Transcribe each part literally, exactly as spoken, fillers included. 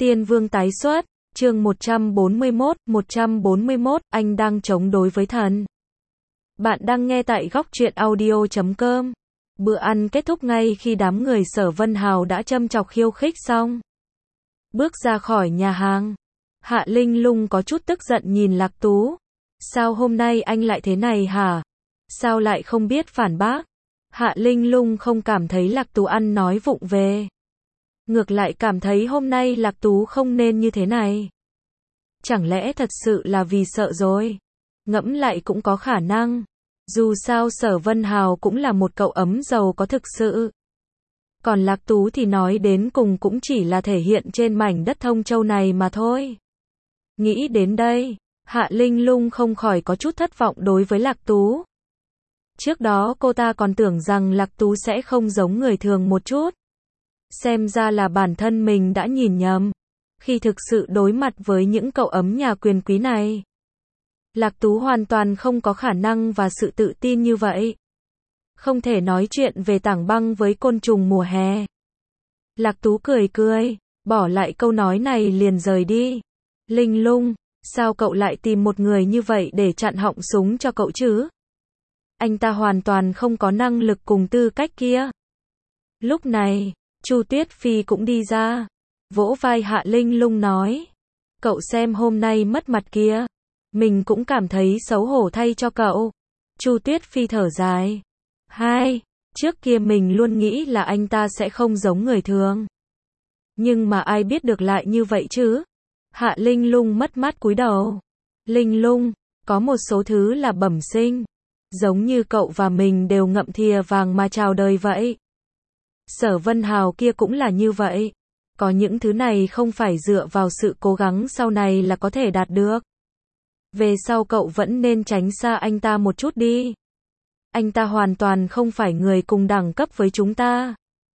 Tiên Vương tái xuất, chương một trăm bốn mươi mốt, một trăm bốn mươi mốt, anh đang chống đối với thần. Bạn đang nghe tại góc truyện audio chấm com. Bữa ăn kết thúc ngay khi đám người Sở Vân Hào đã châm chọc khiêu khích xong. Bước ra khỏi nhà hàng, Hạ Linh Lung có chút tức giận nhìn Lạc Tú. Sao hôm nay anh lại thế này hả? Sao lại không biết phản bác? Hạ Linh Lung không cảm thấy Lạc Tú ăn nói vụng về. Ngược lại cảm thấy hôm nay Lạc Tú không nên như thế này. Chẳng lẽ thật sự là vì sợ rồi? Ngẫm lại cũng có khả năng. Dù sao Sở Vân Hào cũng là một cậu ấm giàu có thực sự. Còn Lạc Tú thì nói đến cùng cũng chỉ là thể hiện trên mảnh đất Thông Châu này mà thôi. Nghĩ đến đây, Hạ Linh Lung không khỏi có chút thất vọng đối với Lạc Tú. Trước đó cô ta còn tưởng rằng Lạc Tú sẽ không giống người thường một chút. Xem ra là bản thân mình đã nhìn nhầm. Khi thực sự đối mặt với những cậu ấm nhà quyền quý này, Lạc Tú hoàn toàn không có khả năng và sự tự tin như vậy. Không thể nói chuyện về tảng băng với côn trùng mùa hè. Lạc Tú cười cười, bỏ lại câu nói này liền rời đi. Linh Lung, sao cậu lại tìm một người như vậy để chặn họng súng cho cậu chứ? Anh ta hoàn toàn không có năng lực cùng tư cách kia. Lúc này, Chu Tuyết Phi cũng đi ra, vỗ vai Hạ Linh Lung nói, cậu xem hôm nay mất mặt kia, mình cũng cảm thấy xấu hổ thay cho cậu. Chu Tuyết Phi thở dài, hai, trước kia mình luôn nghĩ là anh ta sẽ không giống người thường. Nhưng mà ai biết được lại như vậy chứ? Hạ Linh Lung mất mát cúi đầu. Linh Lung, có một số thứ là bẩm sinh, giống như cậu và mình đều ngậm thìa vàng mà chào đời vậy. Sở Vân Hào kia cũng là như vậy. Có những thứ này không phải dựa vào sự cố gắng sau này là có thể đạt được. Về sau cậu vẫn nên tránh xa anh ta một chút đi. Anh ta hoàn toàn không phải người cùng đẳng cấp với chúng ta.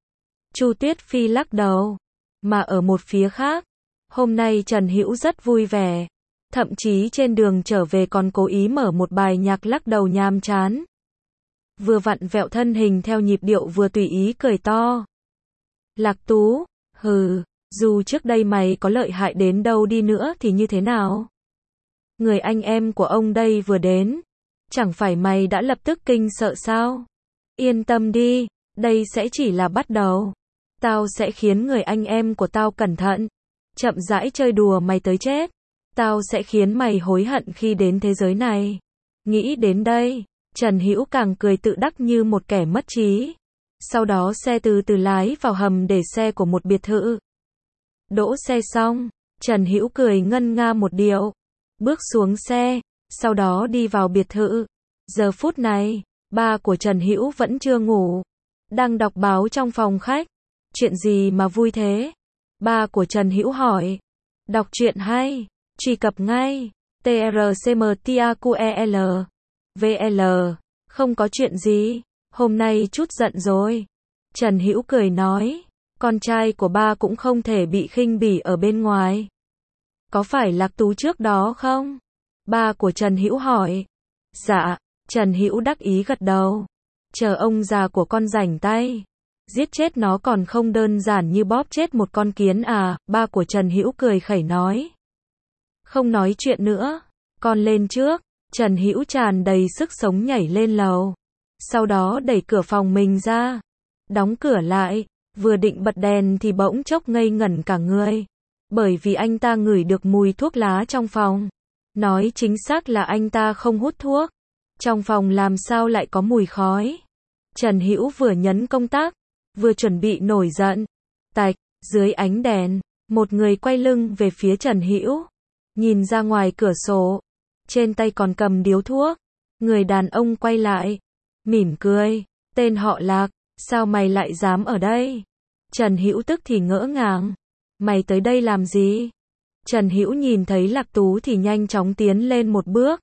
Chu Tuyết Phi lắc đầu. Mà ở một phía khác, hôm nay Trần Hữu rất vui vẻ. Thậm chí trên đường trở về còn cố ý mở một bài nhạc lắc đầu nhàm chán. Vừa vặn vẹo thân hình theo nhịp điệu vừa tùy ý cười to. Lạc Tú, hừ, dù trước đây mày có lợi hại đến đâu đi nữa thì như thế nào? Người anh em của ông đây vừa đến, chẳng phải mày đã lập tức kinh sợ sao? Yên tâm đi, đây sẽ chỉ là bắt đầu. Tao sẽ khiến người anh em của tao cẩn thận, chậm rãi chơi đùa mày tới chết. Tao sẽ khiến mày hối hận khi đến thế giới này. Nghĩ đến đây, Trần Hữu càng cười tự đắc như một kẻ mất trí. Sau đó xe từ từ lái vào hầm để xe của một biệt thự. Đỗ xe xong, Trần Hữu cười ngân nga một điệu, bước xuống xe, sau đó đi vào biệt thự. Giờ phút này, ba của Trần Hữu vẫn chưa ngủ, đang đọc báo trong phòng khách. Chuyện gì mà vui thế? Ba của Trần Hữu hỏi. Đọc truyện hay, truy cập ngay. T R C M T A Q E L V L. Không có chuyện gì, hôm nay chút giận rồi. Trần Hữu cười nói, con trai của ba cũng không thể bị khinh bỉ ở bên ngoài. Có phải Lạc Tú trước đó không? Ba của Trần Hữu hỏi. Dạ, Trần Hữu đắc ý gật đầu. Chờ ông già của con rảnh tay. Giết chết nó còn không đơn giản như bóp chết một con kiến à? Ba của Trần Hữu cười khẩy nói. Không nói chuyện nữa, con lên trước. Trần Hữu tràn đầy sức sống nhảy lên lầu. Sau đó đẩy cửa phòng mình ra, đóng cửa lại, vừa định bật đèn thì bỗng chốc ngây ngẩn cả người. Bởi vì anh ta ngửi được mùi thuốc lá trong phòng. Nói chính xác là anh ta không hút thuốc. Trong phòng làm sao lại có mùi khói. Trần Hữu vừa nhấn công tắc, vừa chuẩn bị nổi giận. Tạch, dưới ánh đèn, một người quay lưng về phía Trần Hữu, nhìn ra ngoài cửa sổ, trên tay còn cầm điếu thuốc. Người đàn ông quay lại, mỉm cười, tên họ Lạc, sao mày lại dám ở đây? Trần Hữu tức thì ngỡ ngàng, mày tới đây làm gì? Trần Hữu nhìn thấy Lạc Tú thì nhanh chóng tiến lên một bước.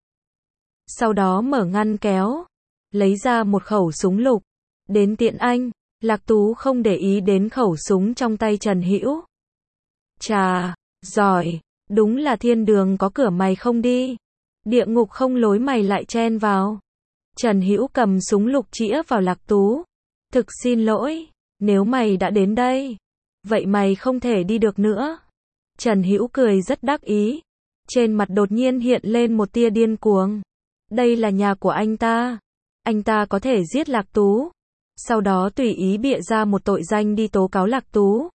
Sau đó mở ngăn kéo, lấy ra một khẩu súng lục. Đến tiện anh, Lạc Tú không để ý đến khẩu súng trong tay Trần Hữu. Chà, giỏi, đúng là thiên đường có cửa mày không đi. Địa ngục không lối mày lại chen vào. Trần Hữu cầm súng lục chĩa vào Lạc Tú. Thực xin lỗi, nếu mày đã đến đây, vậy mày không thể đi được nữa. Trần Hữu cười rất đắc ý. Trên mặt đột nhiên hiện lên một tia điên cuồng. Đây là nhà của anh ta. Anh ta có thể giết Lạc Tú. Sau đó tùy ý bịa ra một tội danh đi tố cáo Lạc Tú.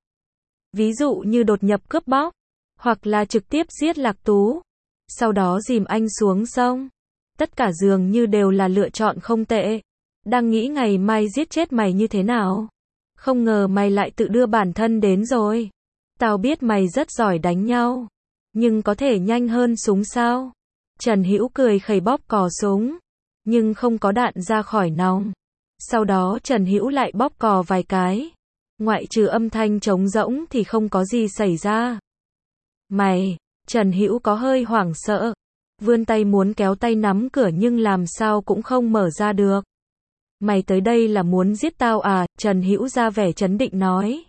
Ví dụ như đột nhập cướp bóc. Hoặc là trực tiếp giết Lạc Tú. Sau đó dìm anh xuống sông. Tất cả dường như đều là lựa chọn không tệ. Đang nghĩ ngày mai giết chết mày như thế nào. Không ngờ mày lại tự đưa bản thân đến rồi. Tao biết mày rất giỏi đánh nhau. Nhưng có thể nhanh hơn súng sao? Trần Hữu cười khẩy bóp cò súng. Nhưng không có đạn ra khỏi nòng. Sau đó Trần Hữu lại bóp cò vài cái. Ngoại trừ âm thanh trống rỗng thì không có gì xảy ra. Mày, Trần Hữu có hơi hoảng sợ. Vươn tay muốn kéo tay nắm cửa nhưng làm sao cũng không mở ra được. Mày tới đây là muốn giết tao à? Trần Hữu ra vẻ trấn định nói.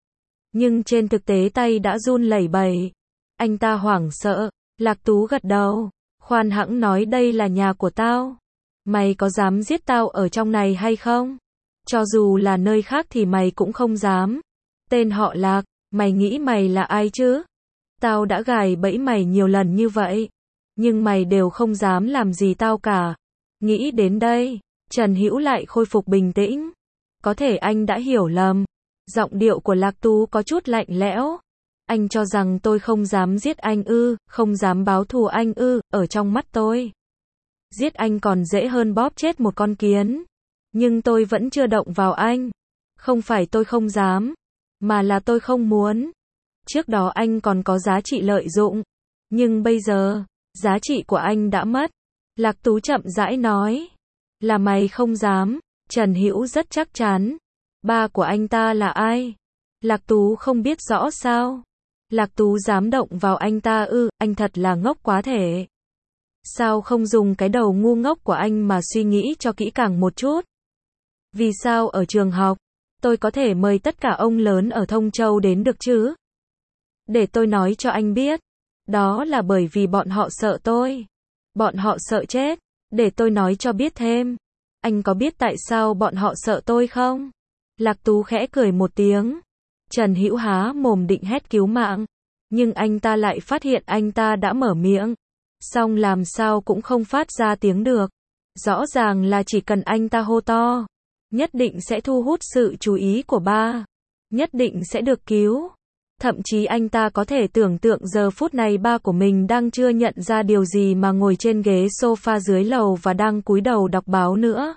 Nhưng trên thực tế tay đã run lẩy bẩy. Anh ta hoảng sợ. Lạc Tú gật đầu. Khoan hãng nói đây là nhà của tao. Mày có dám giết tao ở trong này hay không? Cho dù là nơi khác thì mày cũng không dám. Tên họ Lạc, mày nghĩ mày là ai chứ? Tao đã gài bẫy mày nhiều lần như vậy. Nhưng mày đều không dám làm gì tao cả. Nghĩ đến đây, Trần Hữu lại khôi phục bình tĩnh. Có thể anh đã hiểu lầm. Giọng điệu của Lạc Tú có chút lạnh lẽo. Anh cho rằng tôi không dám giết anh ư, không dám báo thù anh ư, ở trong mắt tôi. Giết anh còn dễ hơn bóp chết một con kiến. Nhưng tôi vẫn chưa động vào anh. Không phải tôi không dám, mà là tôi không muốn. Trước đó anh còn có giá trị lợi dụng. Nhưng bây giờ, giá trị của anh đã mất. Lạc Tú chậm rãi nói. Là mày không dám. Trần Hữu rất chắc chắn. Ba của anh ta là ai? Lạc Tú không biết rõ sao? Lạc Tú dám động vào anh ta ư, anh thật là ngốc quá thể. Sao không dùng cái đầu ngu ngốc của anh mà suy nghĩ cho kỹ càng một chút? Vì sao ở trường học, tôi có thể mời tất cả ông lớn ở Thông Châu đến được chứ? Để tôi nói cho anh biết. Đó là bởi vì bọn họ sợ tôi. Bọn họ sợ chết. Để tôi nói cho biết thêm. Anh có biết tại sao bọn họ sợ tôi không? Lạc Tú khẽ cười một tiếng. Trần Hữu há mồm định hét cứu mạng. Nhưng anh ta lại phát hiện anh ta đã mở miệng. Xong làm sao cũng không phát ra tiếng được. Rõ ràng là chỉ cần anh ta hô to. Nhất định sẽ thu hút sự chú ý của ba. Nhất định sẽ được cứu. Thậm chí anh ta có thể tưởng tượng giờ phút này ba của mình đang chưa nhận ra điều gì mà ngồi trên ghế sofa dưới lầu và đang cúi đầu đọc báo nữa.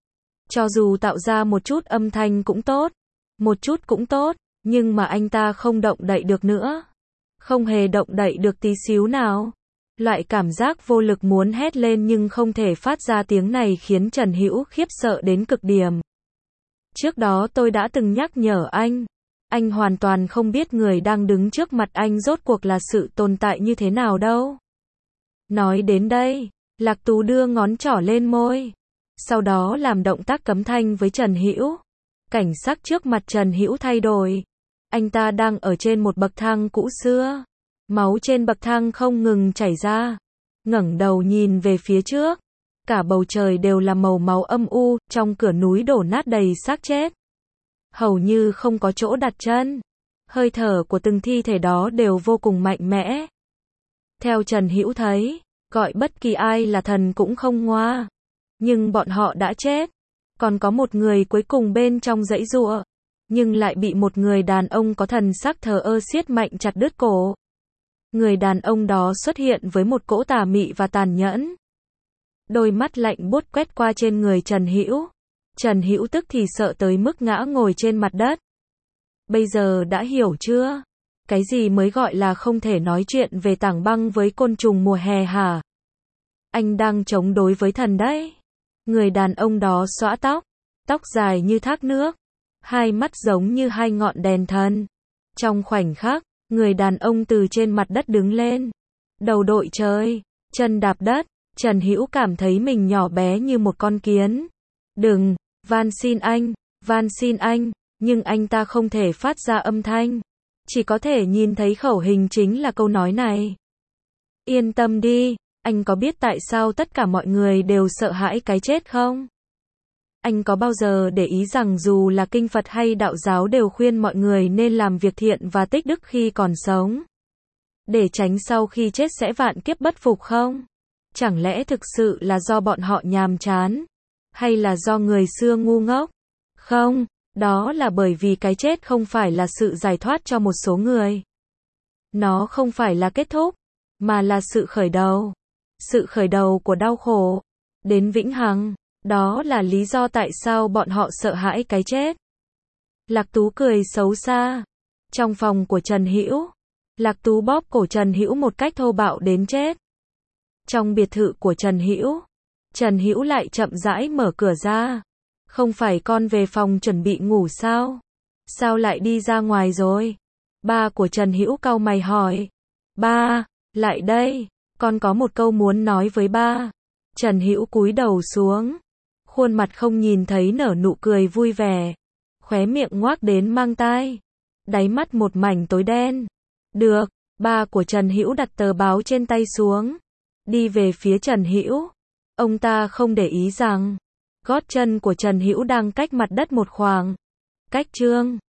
Cho dù tạo ra một chút âm thanh cũng tốt. Một chút cũng tốt. Nhưng mà anh ta không động đậy được nữa. Không hề động đậy được tí xíu nào. Loại cảm giác vô lực muốn hét lên nhưng không thể phát ra tiếng này khiến Trần Hữu khiếp sợ đến cực điểm. Trước đó tôi đã từng nhắc nhở anh. Anh hoàn toàn không biết người đang đứng trước mặt anh rốt cuộc là sự tồn tại như thế nào đâu. Nói đến đây, Lạc Tú đưa ngón trỏ lên môi. Sau đó làm động tác cấm thanh với Trần Hữu. Cảnh sắc trước mặt Trần Hữu thay đổi. Anh ta đang ở trên một bậc thang cũ xưa. Máu trên bậc thang không ngừng chảy ra. Ngẩng đầu nhìn về phía trước. Cả bầu trời đều là màu máu âm u, trong cửa núi đổ nát đầy xác chết. Hầu như không có chỗ đặt chân. Hơi thở của từng thi thể đó đều vô cùng mạnh mẽ. Theo Trần Hữu thấy, gọi bất kỳ ai là thần cũng không ngoa. Nhưng bọn họ đã chết. Còn có một người cuối cùng bên trong dãy giụa. Nhưng lại bị một người đàn ông có thần sắc thờ ơ siết mạnh chặt đứt cổ. Người đàn ông đó xuất hiện với một cỗ tà mị và tàn nhẫn. Đôi mắt lạnh buốt quét qua trên người Trần Hữu. Trần Hữu tức thì sợ tới mức ngã ngồi trên mặt đất. Bây giờ đã hiểu chưa? Cái gì mới gọi là không thể nói chuyện về tảng băng với côn trùng mùa hè hả? Anh đang chống đối với thần đấy. Người đàn ông đó xõa tóc. Tóc dài như thác nước. Hai mắt giống như hai ngọn đèn thần. Trong khoảnh khắc, người đàn ông từ trên mặt đất đứng lên. Đầu đội trời, chân đạp đất. Trần Hữu cảm thấy mình nhỏ bé như một con kiến. Đừng, van xin anh, van xin anh. Nhưng anh ta không thể phát ra âm thanh. Chỉ có thể nhìn thấy khẩu hình chính là câu nói này. Yên tâm đi, anh có biết tại sao tất cả mọi người đều sợ hãi cái chết không? Anh có bao giờ để ý rằng dù là kinh Phật hay đạo giáo đều khuyên mọi người nên làm việc thiện và tích đức khi còn sống? để tránh sau khi chết sẽ vạn kiếp bất phục không? Chẳng lẽ thực sự là do bọn họ nhàm chán? Hay là do người xưa ngu ngốc? Không, đó là bởi vì cái chết không phải là sự giải thoát cho một số người. Nó không phải là kết thúc, mà là sự khởi đầu. Sự khởi đầu của đau khổ, đến vĩnh hằng. Đó là lý do tại sao bọn họ sợ hãi cái chết. Lạc Tú cười xấu xa. Trong phòng của Trần Hữu, Lạc Tú bóp cổ Trần Hữu một cách thô bạo đến chết. Trong biệt thự của Trần Hữu, Trần Hữu lại chậm rãi mở cửa ra. Không phải con về phòng chuẩn bị ngủ sao? Sao lại đi ra ngoài rồi? Ba của Trần Hữu cau mày hỏi. Ba, lại đây, con có một câu muốn nói với ba. Trần Hữu cúi đầu xuống, khuôn mặt không nhìn thấy nở nụ cười vui vẻ, khóe miệng ngoác đến mang tai, đáy mắt một mảnh tối đen. Được, ba của Trần Hữu đặt tờ báo trên tay xuống, đi về phía Trần Hữu. Ông ta không để ý rằng gót chân của Trần Hữu đang cách mặt đất một khoảng cách. Chương